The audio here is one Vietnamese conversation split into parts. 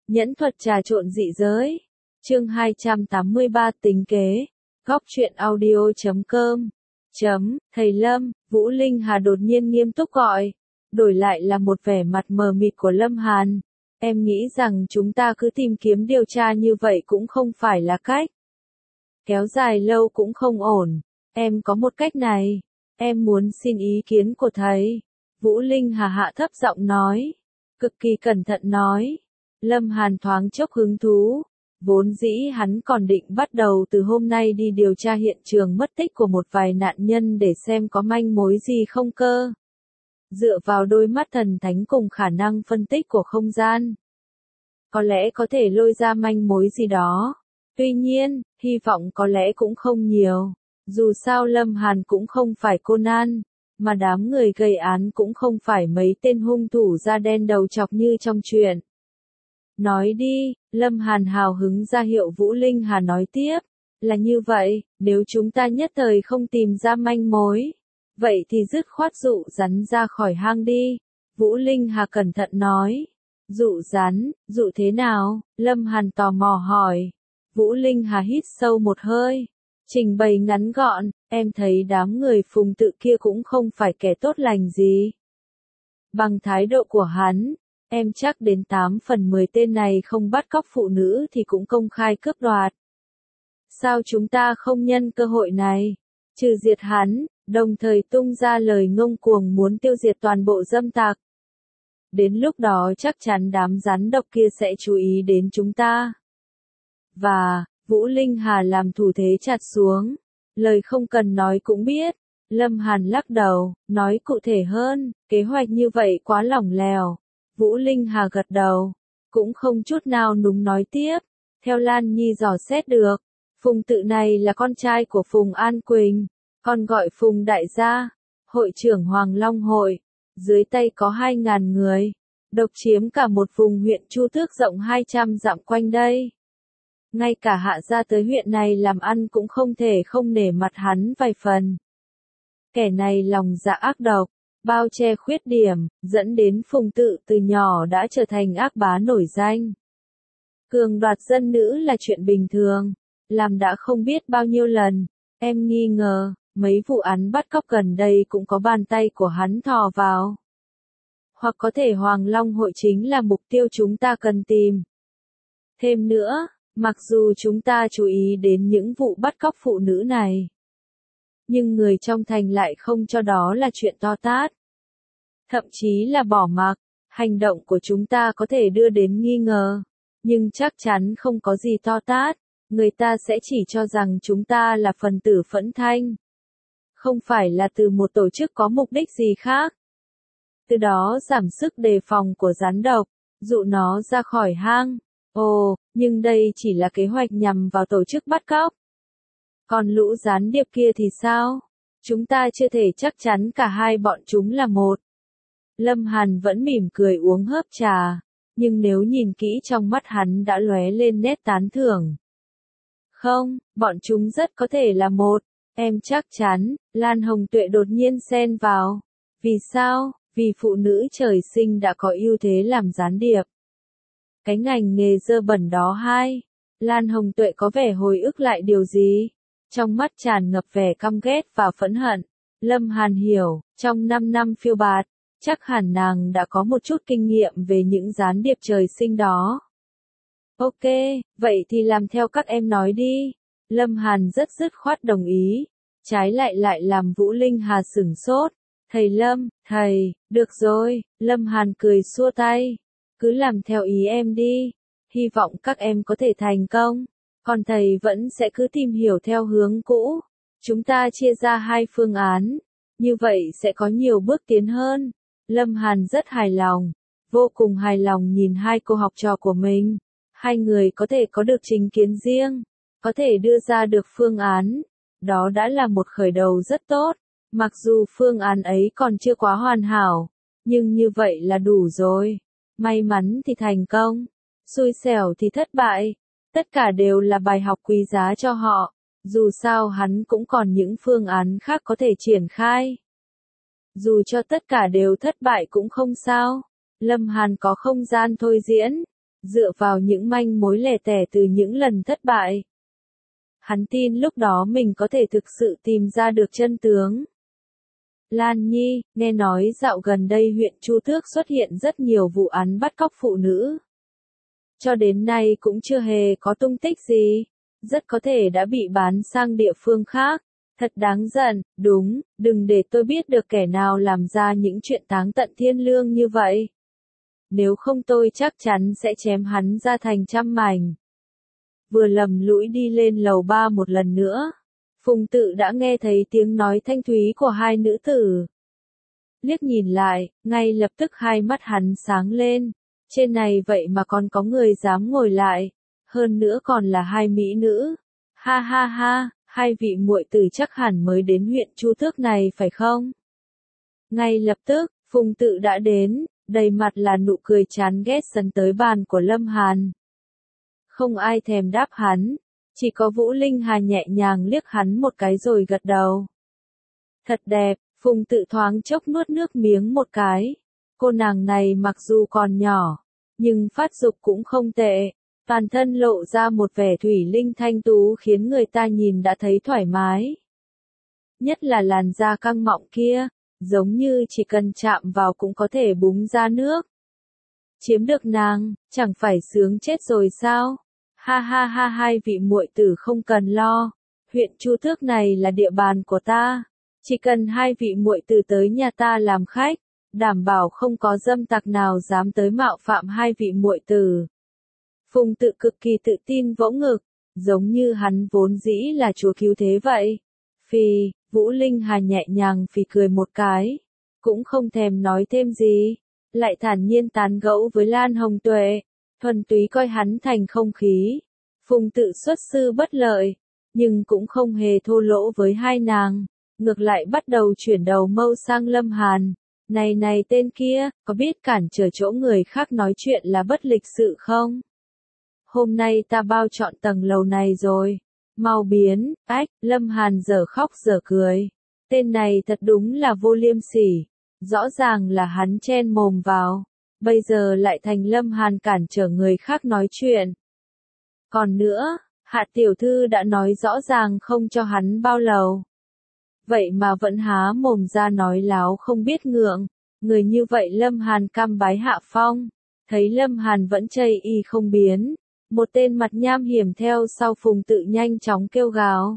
Nhẫn thuật trà trộn dị giới. Chương 283 tính kế. Góc truyện audio.com. Thầy Lâm, Vũ Linh Hà đột nhiên nghiêm túc gọi. Đổi lại là một vẻ mặt mờ mịt của Lâm Hàn. Em nghĩ rằng chúng ta cứ tìm kiếm điều tra như vậy cũng không phải là cách. Kéo dài lâu cũng không ổn. Em có một cách này. Em muốn xin ý kiến của thầy. Vũ Linh Hà hạ thấp giọng nói. Cực kỳ cẩn thận nói. Lâm Hàn thoáng chốc hứng thú. Vốn dĩ hắn còn định bắt đầu từ hôm nay đi điều tra hiện trường mất tích của một vài nạn nhân để xem có manh mối gì không cơ. Dựa vào đôi mắt thần thánh cùng khả năng phân tích của không gian. Có lẽ có thể lôi ra manh mối gì đó. Tuy nhiên, hy vọng có lẽ cũng không nhiều. Dù sao Lâm Hàn cũng không phải Conan, mà đám người gây án cũng không phải mấy tên hung thủ da đen đầu chọc như trong truyện. Nói đi, Lâm Hàn hào hứng ra hiệu Vũ Linh Hà nói tiếp. Là như vậy, nếu chúng ta nhất thời không tìm ra manh mối, vậy thì dứt khoát dụ rắn ra khỏi hang đi. Vũ Linh Hà cẩn thận nói. Dụ rắn, dụ thế nào? Lâm Hàn tò mò hỏi. Vũ Linh Hà hít sâu một hơi. Trình bày ngắn gọn, em thấy đám người Phùng Tự kia cũng không phải kẻ tốt lành gì. Bằng thái độ của hắn, em chắc đến 8 phần 10 tên này không bắt cóc phụ nữ thì cũng công khai cướp đoạt. Sao chúng ta không nhân cơ hội này, trừ diệt hắn, đồng thời tung ra lời ngông cuồng muốn tiêu diệt toàn bộ dâm tặc. Đến lúc đó chắc chắn đám rắn độc kia sẽ chú ý đến chúng ta. Và, Vũ Linh Hà làm thủ thế chặt xuống. Lời không cần nói cũng biết. Lâm Hàn lắc đầu, nói cụ thể hơn, kế hoạch như vậy quá lỏng lẻo. Vũ Linh Hà gật đầu, cũng không chút nào núng nói tiếp. Theo Lan Nhi dò xét được, Phùng Tự này là con trai của Phùng An Quỳnh, còn gọi Phùng Đại Gia, hội trưởng Hoàng Long Hội. Dưới tay có 2.000 người, độc chiếm cả một vùng huyện Chu Tước rộng 200 dặm quanh đây. Ngay cả hạ gia tới huyện này làm ăn cũng không thể không nể mặt hắn vài phần. Kẻ này lòng dạ ác độc, bao che khuyết điểm, dẫn đến Phùng Tự từ nhỏ đã trở thành ác bá nổi danh. Cường đoạt dân nữ là chuyện bình thường, làm đã không biết bao nhiêu lần. Em nghi ngờ, mấy vụ án bắt cóc gần đây cũng có bàn tay của hắn thò vào. Hoặc có thể Hoàng Long Hội chính là mục tiêu chúng ta cần tìm. Thêm nữa, mặc dù chúng ta chú ý đến những vụ bắt cóc phụ nữ này, nhưng người trong thành lại không cho đó là chuyện to tát. Thậm chí là bỏ mặc, hành động của chúng ta có thể đưa đến nghi ngờ, nhưng chắc chắn không có gì to tát. Người ta sẽ chỉ cho rằng chúng ta là phần tử phẫn thanh. Không phải là từ một tổ chức có mục đích gì khác. Từ đó giảm sức đề phòng của rắn độc, dụ nó ra khỏi hang. Ồ, nhưng đây chỉ là kế hoạch nhằm vào tổ chức bắt cóc. Còn lũ gián điệp kia thì sao? Chúng ta chưa thể chắc chắn cả hai bọn chúng là một. Lâm Hàn vẫn mỉm cười uống hớp trà, nhưng nếu nhìn kỹ trong mắt hắn đã lóe lên nét tán thưởng. Không, bọn chúng rất có thể là một. Em chắc chắn. Lan Hồng Tuệ đột nhiên xen vào. Vì sao? Vì phụ nữ trời sinh đã có ưu thế làm gián điệp. Cái ngành nghề dơ bẩn đó hai. Lan Hồng Tuệ có vẻ hồi ức lại điều gì? Trong mắt tràn ngập vẻ căm ghét và phẫn hận. Lâm Hàn hiểu, trong 5 năm phiêu bạt, chắc hẳn nàng đã có một chút kinh nghiệm về những gián điệp trời sinh đó. Ok, vậy thì làm theo các em nói đi. Lâm Hàn rất dứt khoát đồng ý. Trái lại làm Vũ Linh Hà sửng sốt. Thầy Lâm, thầy, được rồi. Lâm Hàn cười xua tay. Cứ làm theo ý em đi. Hy vọng các em có thể thành công. Còn thầy vẫn sẽ cứ tìm hiểu theo hướng cũ. Chúng ta chia ra 2 phương án. Như vậy sẽ có nhiều bước tiến hơn. Lâm Hàn rất hài lòng. Vô cùng hài lòng nhìn 2 cô học trò của mình. 2 người có thể có được chính kiến riêng. Có thể đưa ra được phương án. Đó đã là một khởi đầu rất tốt. Mặc dù phương án ấy còn chưa quá hoàn hảo. Nhưng như vậy là đủ rồi. May mắn thì thành công. Xui xẻo thì thất bại. Tất cả đều là bài học quý giá cho họ. Dù sao hắn cũng còn những phương án khác có thể triển khai. Dù cho tất cả đều thất bại cũng không sao. Lâm Hàn có không gian thôi diễn. dựa vào những manh mối lẻ tẻ từ những lần thất bại. Hắn tin lúc đó mình có thể thực sự tìm ra được chân tướng. Lan Nhi, nghe nói dạo gần đây huyện Chu Tước xuất hiện rất nhiều vụ án bắt cóc phụ nữ. Cho đến nay cũng chưa hề có tung tích gì, rất có thể đã bị bán sang địa phương khác. Thật đáng giận, đúng, đừng để tôi biết được kẻ nào làm ra những chuyện táng tận thiên lương như vậy. Nếu không tôi chắc chắn sẽ chém hắn ra thành trăm mảnh. Vừa lầm lũi đi lên lầu 3 một lần nữa, Phùng Tự đã nghe thấy tiếng nói thanh thúy của hai nữ tử. Liếc nhìn lại, ngay lập tức hai mắt hắn sáng lên. Trên này vậy mà còn có người dám ngồi lại, hơn nữa còn là hai mỹ nữ. Ha ha ha, hai vị muội tử chắc hẳn mới đến huyện Chu Tước này phải không? Ngay lập tức, Phùng Tự đã đến, đầy mặt là nụ cười chán ghét sấn tới bàn của Lâm Hàn. Không ai thèm đáp hắn, chỉ có Vũ Linh Hà nhẹ nhàng liếc hắn một cái rồi gật đầu. Thật đẹp, Phùng Tự thoáng chốc nuốt nước miếng một cái. Cô nàng này mặc dù còn nhỏ, nhưng phát dục cũng không tệ, toàn thân lộ ra một vẻ thủy linh thanh tú khiến người ta nhìn đã thấy thoải mái. Nhất là làn da căng mọng kia, giống như chỉ cần chạm vào cũng có thể búng ra nước. Chiếm được nàng, chẳng phải sướng chết rồi sao? Ha ha ha, hai vị muội tử không cần lo, huyện Chu Tước này là địa bàn của ta, chỉ cần hai vị muội tử tới nhà ta làm khách, đảm bảo không có dâm tặc nào dám tới mạo phạm hai vị muội tử. Phùng Tự cực kỳ tự tin vỗ ngực, giống như hắn vốn dĩ là chúa cứu thế vậy. Phì, Vũ Linh Hà nhẹ nhàng phì cười một cái, cũng không thèm nói thêm gì, lại thản nhiên tán gẫu với Lan Hồng Tuệ, thuần túy coi hắn thành không khí. Phùng Tự xuất sư bất lợi, nhưng cũng không hề thô lỗ với hai nàng, ngược lại bắt đầu chuyển đầu mâu sang Lâm Hàn. Này tên kia, có biết cản trở chỗ người khác nói chuyện là bất lịch sự không? Hôm nay ta bao trọn tầng lầu này rồi. Mau biến, ách, Lâm Hàn dở khóc dở cười. Tên này thật đúng là vô liêm sỉ. Rõ ràng là hắn chen mồm vào. Bây giờ lại thành Lâm Hàn cản trở người khác nói chuyện. Còn nữa, Hạ tiểu thư đã nói rõ ràng không cho hắn bao lầu. Vậy mà vẫn há mồm ra nói láo không biết ngượng. Người như vậy Lâm Hàn cam bái hạ phong. Thấy Lâm Hàn vẫn chây y không biến. Một tên mặt nham hiểm theo sau Phùng Tự nhanh chóng kêu gào.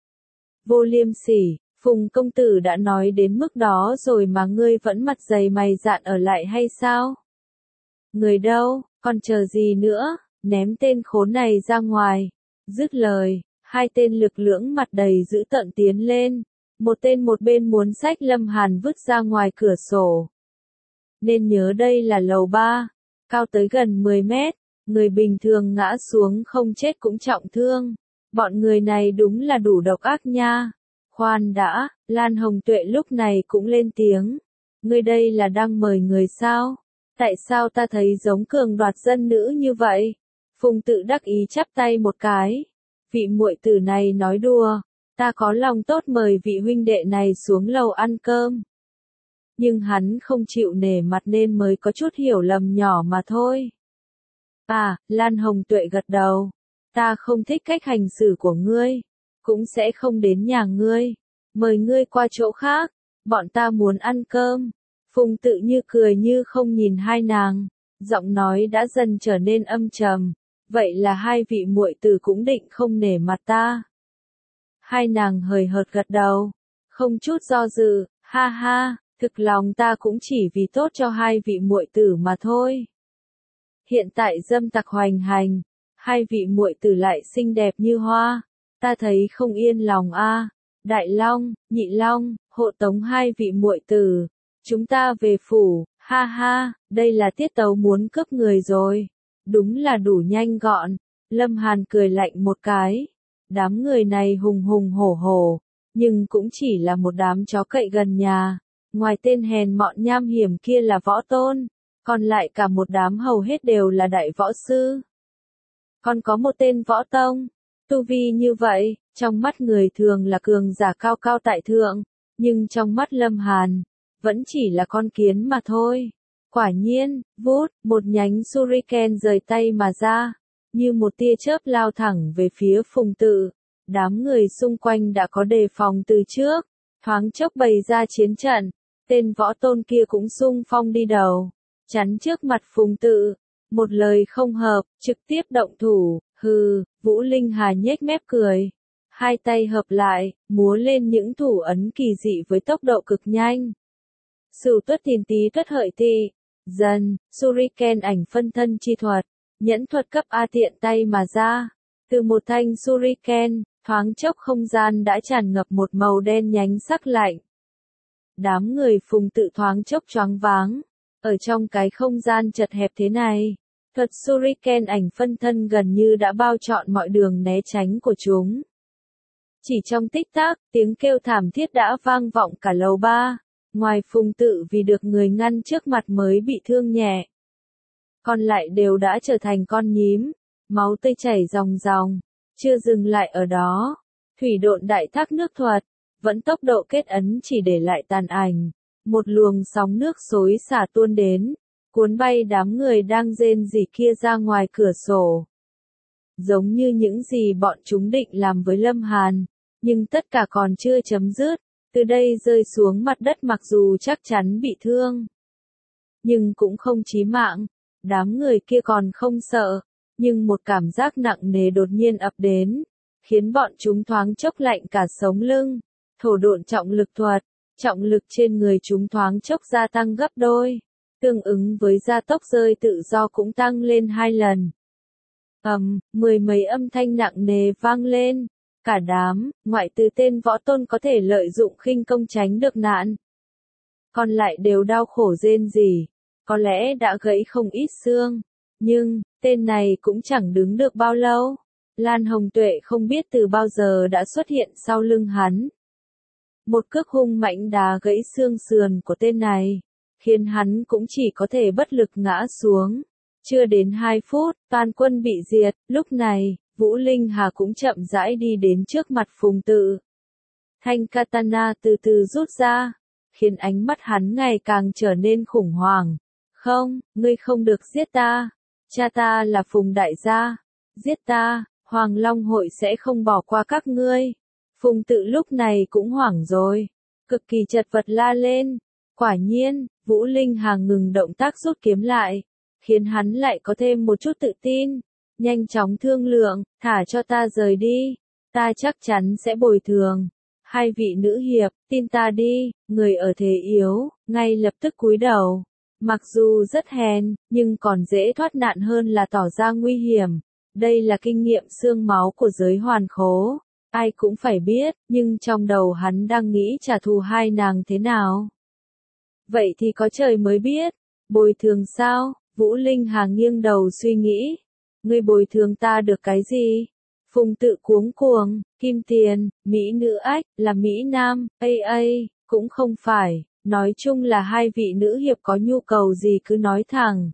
Vô liêm sỉ, Phùng công tử đã nói đến mức đó rồi mà ngươi vẫn mặt dày mày dạn ở lại hay sao? Người đâu, còn chờ gì nữa, ném tên khốn này ra ngoài. Dứt lời, hai tên lực lưỡng mặt đầy dữ tợn tiến lên. Một tên một bên muốn xách Lâm Hàn vứt ra ngoài cửa sổ. Nên nhớ đây là lầu 3, cao tới gần 10 mét. Người bình thường ngã xuống không chết cũng trọng thương. Bọn người này đúng là đủ độc ác nha. Khoan đã, Lan Hồng Tuệ lúc này cũng lên tiếng. Ngươi đây là đang mời người sao? Tại sao ta thấy giống cường đoạt dân nữ như vậy? Phùng Tự đắc ý chắp tay một cái. Vị muội tử này nói đùa. Ta có lòng tốt mời vị huynh đệ này xuống lầu ăn cơm. Nhưng hắn không chịu nể mặt nên mới có chút hiểu lầm nhỏ mà thôi. À, Lan Hồng Tuệ gật đầu. Ta không thích cách hành xử của ngươi. Cũng sẽ không đến nhà ngươi. Mời ngươi qua chỗ khác. Bọn ta muốn ăn cơm. Phùng Tự như cười như không nhìn hai nàng. Giọng nói đã dần trở nên âm trầm. Vậy là hai vị muội tử cũng định không nể mặt ta. Hai nàng hời hợt gật đầu. Không chút do dự, ha ha, thực lòng ta cũng chỉ vì tốt cho hai vị muội tử mà thôi. Hiện tại dâm tặc hoành hành, hai vị muội tử lại xinh đẹp như hoa, ta thấy không yên lòng a. Đại Long, Nhị Long, hộ tống hai vị muội tử, chúng ta về phủ, ha ha, đây là tiết tấu muốn cướp người rồi. Đúng là đủ nhanh gọn. Lâm Hàn cười lạnh một cái. Đám người này hùng hùng hổ hổ, nhưng cũng chỉ là một đám chó cậy gần nhà. Ngoài tên hèn mọn nham hiểm kia là võ tôn, còn lại cả một đám hầu hết đều là đại võ sư. Còn có một tên võ tông, tu vi như vậy, trong mắt người thường là cường giả cao cao tại thượng, nhưng trong mắt Lâm Hàn, vẫn chỉ là con kiến mà thôi. Quả nhiên, vút, một nhánh shuriken rời tay mà ra, như một tia chớp lao thẳng về phía Phùng Tự. Đám người xung quanh đã có đề phòng từ trước, thoáng chốc bày ra chiến trận, tên võ tôn kia cũng xung phong đi đầu, chắn trước mặt Phùng Tự, một lời không hợp, trực tiếp động thủ, hừ, Vũ Linh Hà nhếch mép cười, hai tay hợp lại, múa lên những thủ ấn kỳ dị với tốc độ cực nhanh. Sửu tuất thìn tý tuất hợi tỵ, dần, shuriken ảnh phân thân chi thuật, nhẫn thuật cấp A tiện tay mà ra, từ một thanh shuriken, thoáng chốc không gian đã tràn ngập một màu đen nhánh sắc lạnh. Đám người Phùng Tự thoáng chốc choáng váng, ở trong cái không gian chật hẹp thế này, thuật shuriken ảnh phân thân gần như đã bao trọn mọi đường né tránh của chúng. Chỉ trong tích tắc, tiếng kêu thảm thiết đã vang vọng cả lầu ba, ngoài Phùng Tự vì được người ngăn trước mặt mới bị thương nhẹ. Còn lại đều đã trở thành con nhím, máu tươi chảy ròng ròng, chưa dừng lại ở đó. Thủy độn đại thác nước thuật, vẫn tốc độ kết ấn chỉ để lại tàn ảnh, một luồng sóng nước xối xả tuôn đến, cuốn bay đám người đang rên rỉ kia ra ngoài cửa sổ. Giống như những gì bọn chúng định làm với Lâm Hàn, nhưng tất cả còn chưa chấm dứt, từ đây rơi xuống mặt đất mặc dù chắc chắn bị thương, nhưng cũng không chí mạng. Đám người kia còn không sợ, nhưng một cảm giác nặng nề đột nhiên ập đến, khiến bọn chúng thoáng chốc lạnh cả sống lưng. Thổ độn trọng lực thuật, trọng lực trên người chúng thoáng chốc gia tăng gấp đôi, tương ứng với gia tốc rơi tự do cũng tăng lên 2 lần. Mười mấy âm thanh nặng nề vang lên, cả đám, ngoại trừ tên võ tôn có thể lợi dụng khinh công tránh được nạn, còn lại đều đau khổ rên rỉ, có lẽ đã gãy không ít xương, nhưng tên này cũng chẳng đứng được bao lâu. Lan Hồng Tuệ không biết từ bao giờ đã xuất hiện sau lưng hắn. Một cước hung mạnh đá gãy xương sườn của tên này, khiến hắn cũng chỉ có thể bất lực ngã xuống. Chưa đến 2 phút, toàn quân bị diệt, lúc này, Vũ Linh Hà cũng chậm rãi đi đến trước mặt Phùng Tự. Thanh katana từ từ rút ra, khiến ánh mắt hắn ngày càng trở nên khủng hoảng. Không, ngươi không được giết ta. Cha ta là Phùng đại gia. Giết ta, Hoàng Long hội sẽ không bỏ qua các ngươi. Phùng Tự lúc này cũng hoảng rồi, cực kỳ chật vật la lên. Quả nhiên, Vũ Linh Hà ngừng động tác rút kiếm lại, khiến hắn lại có thêm một chút tự tin. Nhanh chóng thương lượng, thả cho ta rời đi, ta chắc chắn sẽ bồi thường. Hai vị nữ hiệp, tin ta đi, người ở thế yếu, ngay lập tức cúi đầu. Mặc dù rất hèn, nhưng còn dễ thoát nạn hơn là tỏ ra nguy hiểm. Đây là kinh nghiệm xương máu của giới hoàn khố. Ai cũng phải biết, nhưng trong đầu hắn đang nghĩ trả thù hai nàng thế nào. Vậy thì có trời mới biết. Bồi thường sao? Vũ Linh Hà nghiêng đầu suy nghĩ. Ngươi bồi thường ta được cái gì? Phùng Tự cuống cuồng, kim tiền, mỹ nữ ách, là mỹ nam, cũng không phải. Nói chung là hai vị nữ hiệp có nhu cầu gì cứ nói thẳng.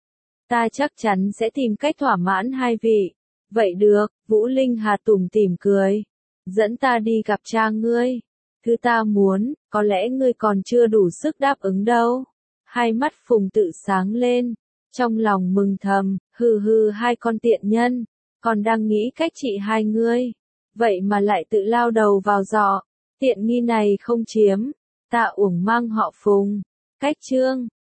Ta chắc chắn sẽ tìm cách thỏa mãn hai vị. Vậy được, Vũ Linh Hà tủm tỉm cười. Dẫn ta đi gặp cha ngươi. Thứ ta muốn, có lẽ ngươi còn chưa đủ sức đáp ứng đâu. Hai mắt Phùng Tự sáng lên. Trong lòng mừng thầm, hừ hai con tiện nhân. Còn đang nghĩ cách trị hai ngươi. Vậy mà lại tự lao đầu vào giọ. Tiện nghi này không chiếm. Ta uổng mang họ Phùng. Cách chương